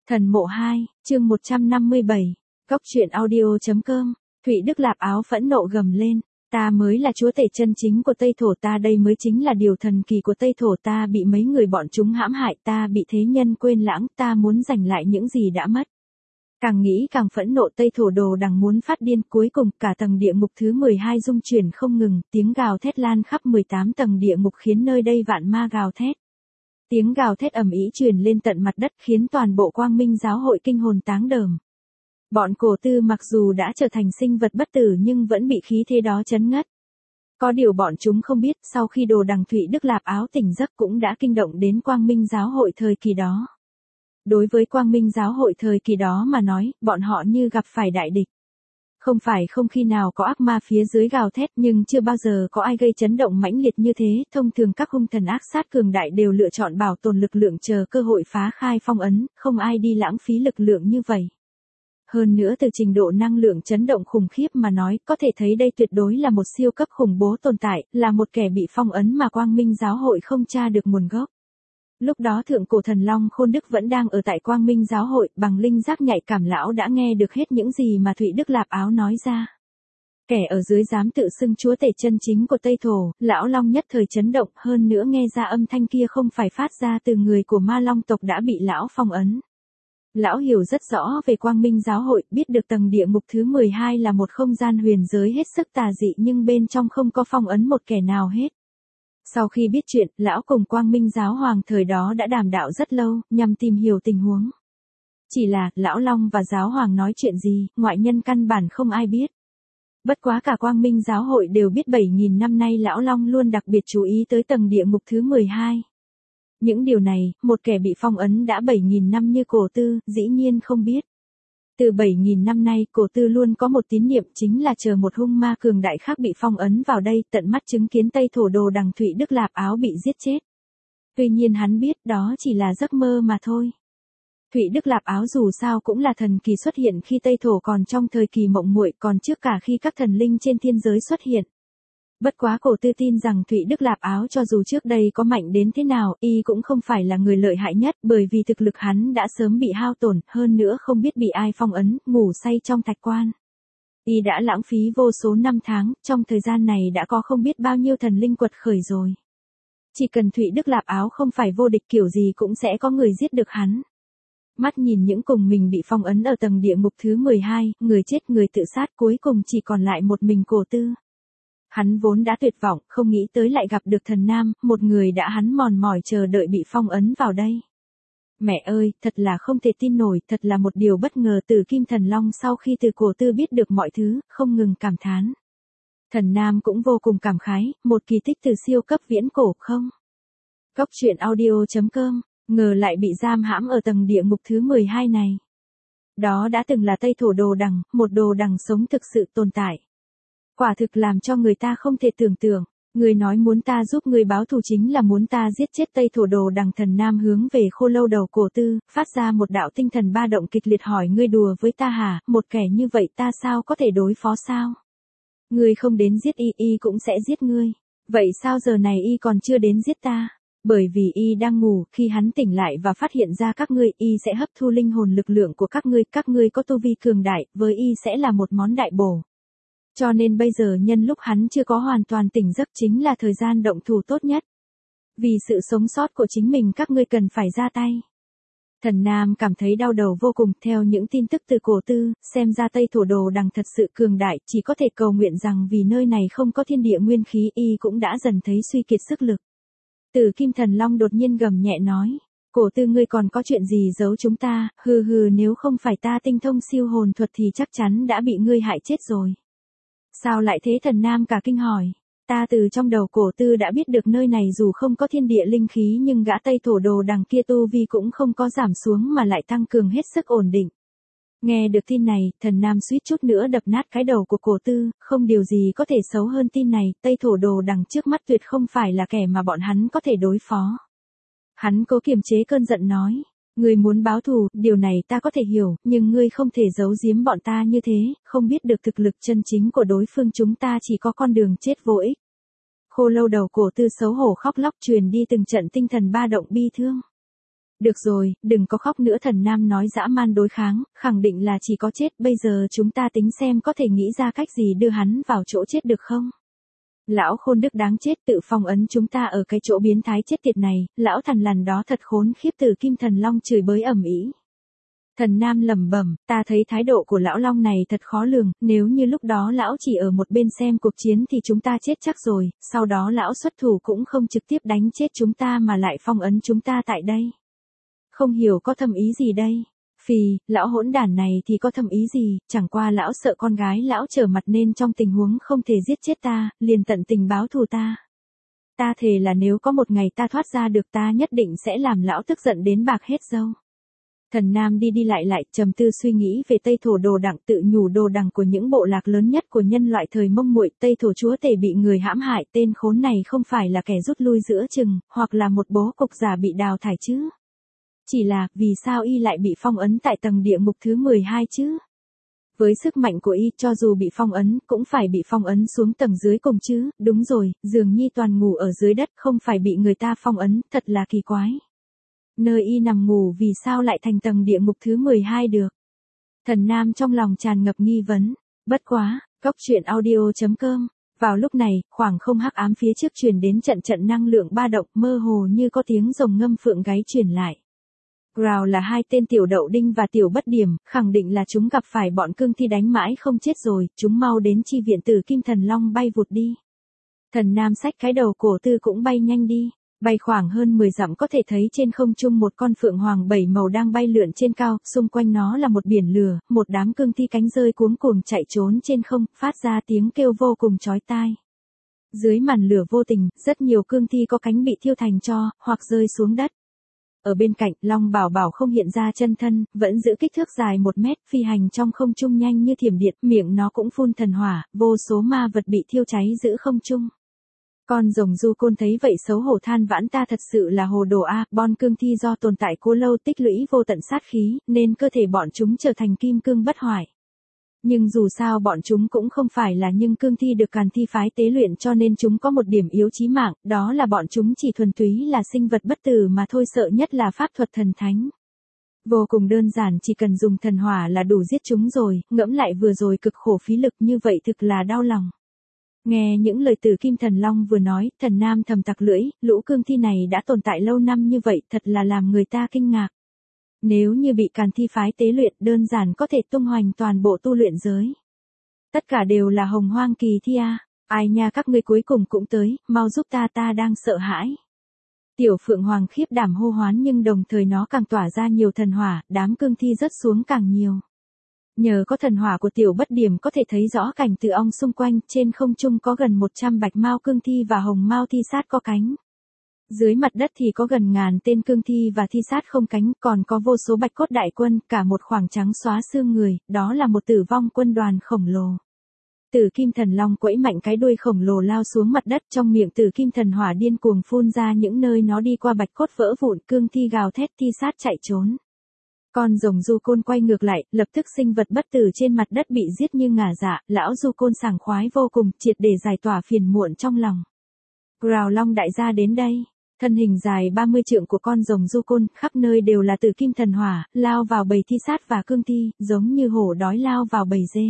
Thần mộ 2, chương 157, Cốc truyện audio.com, Thụy Đức Lạp Áo phẫn nộ gầm lên, ta mới là chúa tể chân chính của Tây Thổ, ta đây mới chính là điều thần kỳ của Tây Thổ, ta bị mấy người bọn chúng hãm hại, ta bị thế nhân quên lãng, ta muốn giành lại những gì đã mất. Càng nghĩ càng phẫn nộ, Tây Thổ Đồ Đằng muốn phát điên, cuối cùng cả tầng địa ngục thứ 12 rung chuyển không ngừng, tiếng gào thét lan khắp 18 tầng địa ngục khiến nơi đây vạn ma gào thét. Tiếng gào thét ầm ĩ truyền lên tận mặt đất khiến toàn bộ Quang Minh giáo hội kinh hồn táng đờm. Bọn cổ tư mặc dù đã trở thành sinh vật bất tử nhưng vẫn bị khí thế đó chấn ngất. Có điều bọn chúng không biết, sau khi Đồ Đằng Thụy Đức Lạp Áo tỉnh giấc cũng đã kinh động đến Quang Minh giáo hội thời kỳ đó. Đối với Quang Minh giáo hội thời kỳ đó mà nói, bọn họ như gặp phải đại địch. Không phải không khi nào có ác ma phía dưới gào thét, nhưng chưa bao giờ có ai gây chấn động mãnh liệt như thế. Thông thường các hung thần ác sát cường đại đều lựa chọn bảo tồn lực lượng chờ cơ hội phá khai phong ấn, không ai đi lãng phí lực lượng như vậy. Hơn nữa từ trình độ năng lượng chấn động khủng khiếp mà nói, có thể thấy đây tuyệt đối là một siêu cấp khủng bố tồn tại, là một kẻ bị phong ấn mà Quang Minh giáo hội không tra được nguồn gốc. Lúc đó thượng cổ thần long Khôn Đức vẫn đang ở tại Quang Minh giáo hội, bằng linh giác nhạy cảm lão đã nghe được hết những gì mà Thụy Đức Lạp Áo nói ra. Kẻ ở dưới dám tự xưng chúa tể chân chính của Tây Thổ, lão long nhất thời chấn động, hơn nữa nghe ra âm thanh kia không phải phát ra từ người của ma long tộc đã bị lão phong ấn. Lão hiểu rất rõ về Quang Minh giáo hội, biết được tầng địa ngục thứ 12 là một không gian huyền giới hết sức tà dị nhưng bên trong không có phong ấn một kẻ nào hết. Sau khi biết chuyện, lão cùng Quang Minh giáo hoàng thời đó đã đàm đạo rất lâu, nhằm tìm hiểu tình huống. Chỉ là, lão long và giáo hoàng nói chuyện gì, ngoại nhân căn bản không ai biết. Bất quá cả Quang Minh giáo hội đều biết 7.000 năm nay lão long luôn đặc biệt chú ý tới tầng địa ngục thứ 12. Những điều này, một kẻ bị phong ấn đã 7.000 năm như cổ tư, dĩ nhiên không biết. Từ 7.000 năm nay, cổ tư luôn có một tín niệm chính là chờ một hung ma cường đại khác bị phong ấn vào đây, tận mắt chứng kiến Tây Thổ Đồ Đằng Thụy Đức Lạp Áo bị giết chết. Tuy nhiên hắn biết đó chỉ là giấc mơ mà thôi. Thụy Đức Lạp Áo dù sao cũng là thần kỳ xuất hiện khi Tây Thổ còn trong thời kỳ mộng muội, còn trước cả khi các thần linh trên thiên giới xuất hiện. Bất quá cổ tư tin rằng Thụy Đức Lạp Áo cho dù trước đây có mạnh đến thế nào, y cũng không phải là người lợi hại nhất, bởi vì thực lực hắn đã sớm bị hao tổn, hơn nữa không biết bị ai phong ấn, ngủ say trong thạch quan. Y đã lãng phí vô số năm tháng, trong thời gian này đã có không biết bao nhiêu thần linh quật khởi rồi. Chỉ cần Thụy Đức Lạp Áo không phải vô địch kiểu gì cũng sẽ có người giết được hắn. Mắt nhìn những cùng mình bị phong ấn ở tầng địa ngục thứ 12, người chết người tự sát, cuối cùng chỉ còn lại một mình cổ tư. Hắn vốn đã tuyệt vọng, không nghĩ tới lại gặp được thần nam, một người đã hắn mòn mỏi chờ đợi bị phong ấn vào đây. Mẹ ơi, thật là không thể tin nổi, thật là một điều bất ngờ. Từ Kim Thần Long sau khi từ cổ tư biết được mọi thứ, không ngừng cảm thán. Thần nam cũng vô cùng cảm khái, một kỳ tích từ siêu cấp viễn cổ không. Cốc truyện audio.com, ngờ lại bị giam hãm ở tầng địa ngục thứ 12 này. Đó đã từng là Tây Thổ Đồ Đằng, một đồ đằng sống thực sự tồn tại. Quả thực làm cho người ta không thể tưởng tượng, người nói muốn ta giúp người báo thù chính là muốn ta giết chết Tây Thổ Đồ Đằng. Thần nam hướng về khô lâu đầu cổ tư, phát ra một đạo tinh thần ba động kịch liệt hỏi, ngươi đùa với ta hả, một kẻ như vậy ta sao có thể đối phó sao? Ngươi không đến giết y cũng sẽ giết ngươi, vậy sao giờ này y còn chưa đến giết ta? Bởi vì y đang ngủ, khi hắn tỉnh lại và phát hiện ra các ngươi, y sẽ hấp thu linh hồn lực lượng của các ngươi có tu vi cường đại, với y sẽ là một món đại bổ. Cho nên bây giờ nhân lúc hắn chưa có hoàn toàn tỉnh giấc chính là thời gian động thủ tốt nhất. Vì sự sống sót của chính mình các ngươi cần phải ra tay. Thần nam cảm thấy đau đầu vô cùng, theo những tin tức từ cổ tư, xem ra Tây Thổ Đồ Đằng thật sự cường đại, chỉ có thể cầu nguyện rằng vì nơi này không có thiên địa nguyên khí, y cũng đã dần thấy suy kiệt sức lực. Từ Kim Thần Long đột nhiên gầm nhẹ nói, cổ tư ngươi còn có chuyện gì giấu chúng ta, hừ nếu không phải ta tinh thông siêu hồn thuật thì chắc chắn đã bị ngươi hại chết rồi. Sao lại thế? Thần nam cả kinh hỏi. Ta từ trong đầu cổ tư đã biết được nơi này dù không có thiên địa linh khí nhưng gã Tây Thổ Đồ Đằng kia tu vi cũng không có giảm xuống mà lại tăng cường hết sức ổn định. Nghe được tin này, thần nam suýt chút nữa đập nát cái đầu của cổ tư, không điều gì có thể xấu hơn tin này, Tây Thổ Đồ Đằng trước mắt tuyệt không phải là kẻ mà bọn hắn có thể đối phó. Hắn cố kiềm chế cơn giận nói. Ngươi muốn báo thù, điều này ta có thể hiểu, nhưng ngươi không thể giấu giếm bọn ta như thế, không biết được thực lực chân chính của đối phương, chúng ta chỉ có con đường chết vô ích. Khô lâu đầu cổ tư xấu hổ khóc lóc truyền đi từng trận tinh thần ba động bi thương. Được rồi, đừng có khóc nữa, Thần Nam nói dã man đối kháng, khẳng định là chỉ có chết, bây giờ chúng ta tính xem có thể nghĩ ra cách gì đưa hắn vào chỗ chết được không? Lão khôn đức đáng chết, tự phong ấn chúng ta ở cái chỗ biến thái chết tiệt này, lão thằn lằn đó thật khốn khiếp, Tử Kim Thần Long chửi bới ầm ĩ. Thần Nam lẩm bẩm, ta thấy thái độ của lão long này thật khó lường, nếu như lúc đó lão chỉ ở một bên xem cuộc chiến thì chúng ta chết chắc rồi, sau đó lão xuất thủ cũng không trực tiếp đánh chết chúng ta mà lại phong ấn chúng ta tại đây. Không hiểu có thâm ý gì đây? Phì, lão hỗn đản này thì có thâm ý gì, chẳng qua lão sợ con gái lão trở mặt nên trong tình huống không thể giết chết ta, liền tận tình báo thù ta. Ta thề là nếu có một ngày ta thoát ra được ta nhất định sẽ làm lão tức giận đến bạc hết râu. Thần Nam đi đi lại trầm tư suy nghĩ về Tây Thổ Đồ Đằng, tự nhủ đồ đằng của những bộ lạc lớn nhất của nhân loại thời Mông Muội, Tây Thổ chúa tể bị người hãm hại, tên khốn này không phải là kẻ rút lui giữa chừng, hoặc là một bố cục giả bị đào thải chứ. Chỉ là, vì sao y lại bị phong ấn tại tầng địa ngục thứ 12 chứ? Với sức mạnh của y, cho dù bị phong ấn, cũng phải bị phong ấn xuống tầng dưới cùng chứ, đúng rồi, dường như toàn ngủ ở dưới đất, không phải bị người ta phong ấn, thật là kỳ quái. Nơi y nằm ngủ vì sao lại thành tầng địa ngục thứ 12 được? Thần Nam trong lòng tràn ngập nghi vấn, bất quá, coctruyện.audio.com. Vào lúc này, khoảng không hắc ám phía trước truyền đến trận trận năng lượng ba động, mơ hồ như có tiếng rồng ngâm phượng gáy truyền lại. Growl là hai tên tiểu đậu đinh và tiểu bất điểm, khẳng định là chúng gặp phải bọn cương thi đánh mãi không chết rồi, chúng mau đến chi viện. Tử Kim Thần Long bay vụt đi. Thần Nam xách cái đầu cổ tư cũng bay nhanh đi. Bay khoảng hơn 10 dặm có thể thấy trên không trung một con phượng hoàng 7 màu đang bay lượn trên cao, xung quanh nó là một biển lửa, một đám cương thi cánh rơi cuống cuồng chạy trốn trên không, phát ra tiếng kêu vô cùng chói tai. Dưới màn lửa vô tình, rất nhiều cương thi có cánh bị thiêu thành tro, hoặc rơi xuống đất. Ở bên cạnh, Long Bảo Bảo không hiện ra chân thân, vẫn giữ kích thước dài 1 mét, phi hành trong không trung nhanh như thiểm điện, miệng nó cũng phun thần hỏa, vô số ma vật bị thiêu cháy giữ không trung. Con rồng du côn thấy vậy xấu hổ than vãn, ta thật sự là hồ đồ a, bon cương thi do tồn tại cố lâu tích lũy vô tận sát khí, nên cơ thể bọn chúng trở thành kim cương bất hoại. Nhưng dù sao bọn chúng cũng không phải là những cương thi được Càn Thi phái tế luyện, cho nên chúng có một điểm yếu chí mạng, đó là bọn chúng chỉ thuần túy là sinh vật bất tử mà thôi, sợ nhất là pháp thuật thần thánh. Vô cùng đơn giản, chỉ cần dùng thần hỏa là đủ giết chúng rồi, ngẫm lại vừa rồi cực khổ phí lực như vậy thực là đau lòng. Nghe những lời Tử Kim Thần Long vừa nói, Thần Nam thầm tặc lưỡi, lũ cương thi này đã tồn tại lâu năm như vậy, thật là làm người ta kinh ngạc. Nếu như bị Càn Thi phái tế luyện, đơn giản có thể tung hoành toàn bộ tu luyện giới. Tất cả đều là hồng hoang kỳ thi a. Ai nha, các ngươi cuối cùng cũng tới, mau giúp ta, ta đang sợ hãi. Tiểu Phượng Hoàng khiếp đảm hô hoán, nhưng đồng thời nó càng tỏa ra nhiều thần hỏa, đám cương thi rớt xuống càng nhiều. Nhờ có thần hỏa của tiểu bất điểm có thể thấy rõ cảnh từ ong xung quanh, trên không trung có gần 100 bạch mao cương thi và hồng mao thi sát có cánh. Dưới mặt đất thì có gần ngàn tên cương thi và thi sát không cánh, còn có vô số bạch cốt đại quân, cả một khoảng trắng xóa xương người, đó là một tử vong quân đoàn khổng lồ. Tử Kim Thần Long quẫy mạnh cái đuôi khổng lồ lao xuống mặt đất, trong miệng Tử Kim Thần Hỏa điên cuồng phun ra, những nơi nó đi qua bạch cốt vỡ vụn, cương thi gào thét thi sát chạy trốn. Con rồng du côn quay ngược lại, lập tức sinh vật bất tử trên mặt đất bị giết như ngả dạ, lão du côn sảng khoái vô cùng, triệt để giải tỏa phiền muộn trong lòng. Growl Long đại gia đến đây. Thân hình dài 30 trượng của con rồng du côn, khắp nơi đều là Tử Kim Thần Hỏa, lao vào bầy thi sát và cương thi, giống như hổ đói lao vào bầy dê.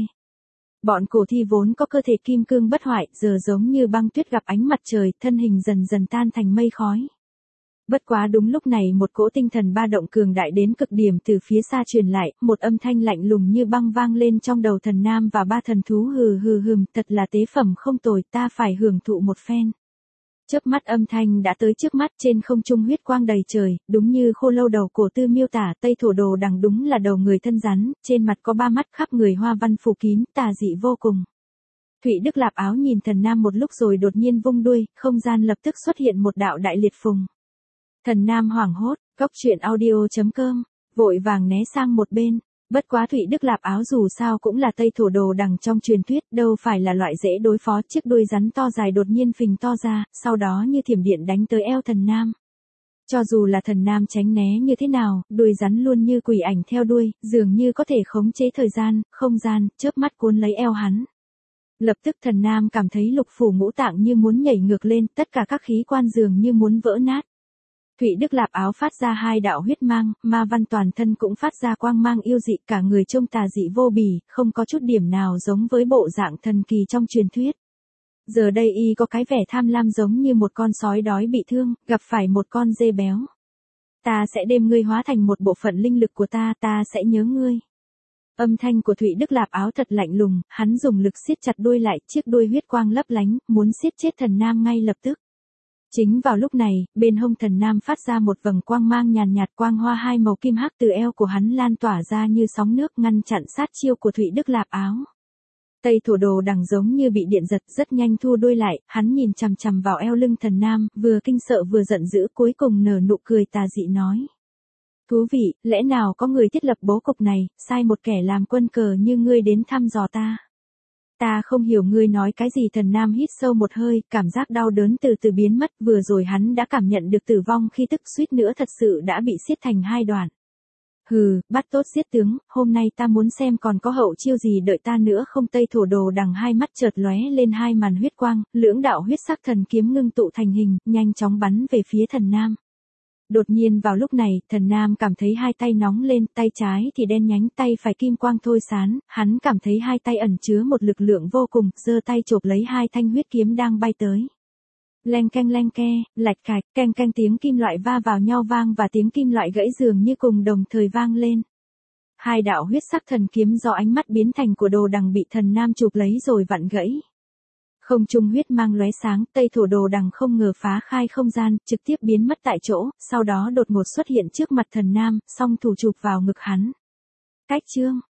Bọn cổ thi vốn có cơ thể kim cương bất hoại, giờ giống như băng tuyết gặp ánh mặt trời, thân hình dần dần tan thành mây khói. Bất quá đúng lúc này một cỗ tinh thần ba động cường đại đến cực điểm từ phía xa truyền lại, một âm thanh lạnh lùng như băng vang lên trong đầu Thần Nam và ba thần thú, hừ hừ hừm, thật là tế phẩm không tồi, ta phải hưởng thụ một phen. Chớp mắt âm thanh đã tới trước mắt, trên không trung huyết quang đầy trời, đúng như Khô Lâu đầu cổ tư miêu tả, Tây Thổ Đồ Đằng đúng là đầu người thân rắn, trên mặt có 3 mắt, khắp người hoa văn phủ kín, tà dị vô cùng. Thụy Đức Lạp Áo nhìn Thần Nam một lúc rồi đột nhiên vung đuôi, không gian lập tức xuất hiện một đạo đại liệt phùng. Thần Nam hoảng hốt, coctruyện.audio.com, vội vàng né sang một bên. Bất quá Thụy Đức Lạp Áo dù sao cũng là Tây Thổ Đồ Đằng trong truyền thuyết, đâu phải là loại dễ đối phó, chiếc đuôi rắn to dài đột nhiên phình to ra, sau đó như thiểm điện đánh tới eo Thần Nam. Cho dù là Thần Nam tránh né như thế nào, đuôi rắn luôn như quỷ ảnh theo đuôi, dường như có thể khống chế thời gian, không gian, chớp mắt cuốn lấy eo hắn. Lập tức Thần Nam cảm thấy lục phủ ngũ tạng như muốn nhảy ngược lên, tất cả các khí quan dường như muốn vỡ nát. Thụy Đức Lạp áo phát ra hai đạo huyết mang, ma văn toàn thân cũng phát ra quang mang yêu dị, cả người trông tà dị vô bì, không có chút điểm nào giống với bộ dạng thần kỳ trong truyền thuyết. Giờ đây y có cái vẻ tham lam giống như một con sói đói bị thương, gặp phải một con dê béo. Ta sẽ đem ngươi hóa thành một bộ phận linh lực của ta, ta sẽ nhớ ngươi. Âm thanh của Thụy Đức Lạp áo thật lạnh lùng, hắn dùng lực siết chặt đuôi lại, chiếc đuôi huyết quang lấp lánh, muốn siết chết thần nam ngay lập tức. Chính vào lúc này, bên hông thần nam phát ra một vầng quang mang nhàn nhạt, quang hoa hai màu kim hắc từ eo của hắn lan tỏa ra như sóng nước ngăn chặn sát chiêu của Thụy Đức Lạp áo. Tây Thổ Đồ Đằng giống như bị điện giật, rất nhanh thu đuôi lại, hắn nhìn chằm chằm vào eo lưng thần nam, vừa kinh sợ vừa giận dữ, cuối cùng nở nụ cười tà dị nói. Thú vị, lẽ nào có người thiết lập bố cục này, sai một kẻ làm quân cờ như ngươi đến thăm dò ta. Ta không hiểu ngươi nói cái gì. Thần nam hít sâu một hơi, cảm giác đau đớn từ từ biến mất, vừa rồi hắn đã cảm nhận được tử vong khi tức suýt nữa thật sự đã bị xiết thành hai đoạn. Hừ, bắt tốt giết tướng, hôm nay ta muốn xem còn có hậu chiêu gì đợi ta nữa không. Tây Thổ Đồ Đằng hai mắt chợt lóe lên hai màn huyết quang, lưỡng đạo huyết sắc thần kiếm ngưng tụ thành hình, nhanh chóng bắn về phía thần nam. Đột nhiên vào lúc này, thần nam cảm thấy hai tay nóng lên, tay trái thì đen nhánh, tay phải kim quang thôi sán, hắn cảm thấy hai tay ẩn chứa một lực lượng vô cùng, giơ tay chộp lấy hai thanh huyết kiếm đang bay tới. Leng ke, lạch cạch, keng keng tiếng kim loại va vào nhau vang và tiếng kim loại gãy dường như cùng đồng thời vang lên. Hai đạo huyết sắc thần kiếm do ánh mắt biến thành của Đồ Đằng bị thần nam chụp lấy rồi vặn gãy. Không trung huyết mang lóe sáng, Tây Thổ Đồ Đằng không ngờ phá khai không gian, trực tiếp biến mất tại chỗ, sau đó đột ngột xuất hiện trước mặt thần nam, song thủ chụp vào ngực hắn. Cách chương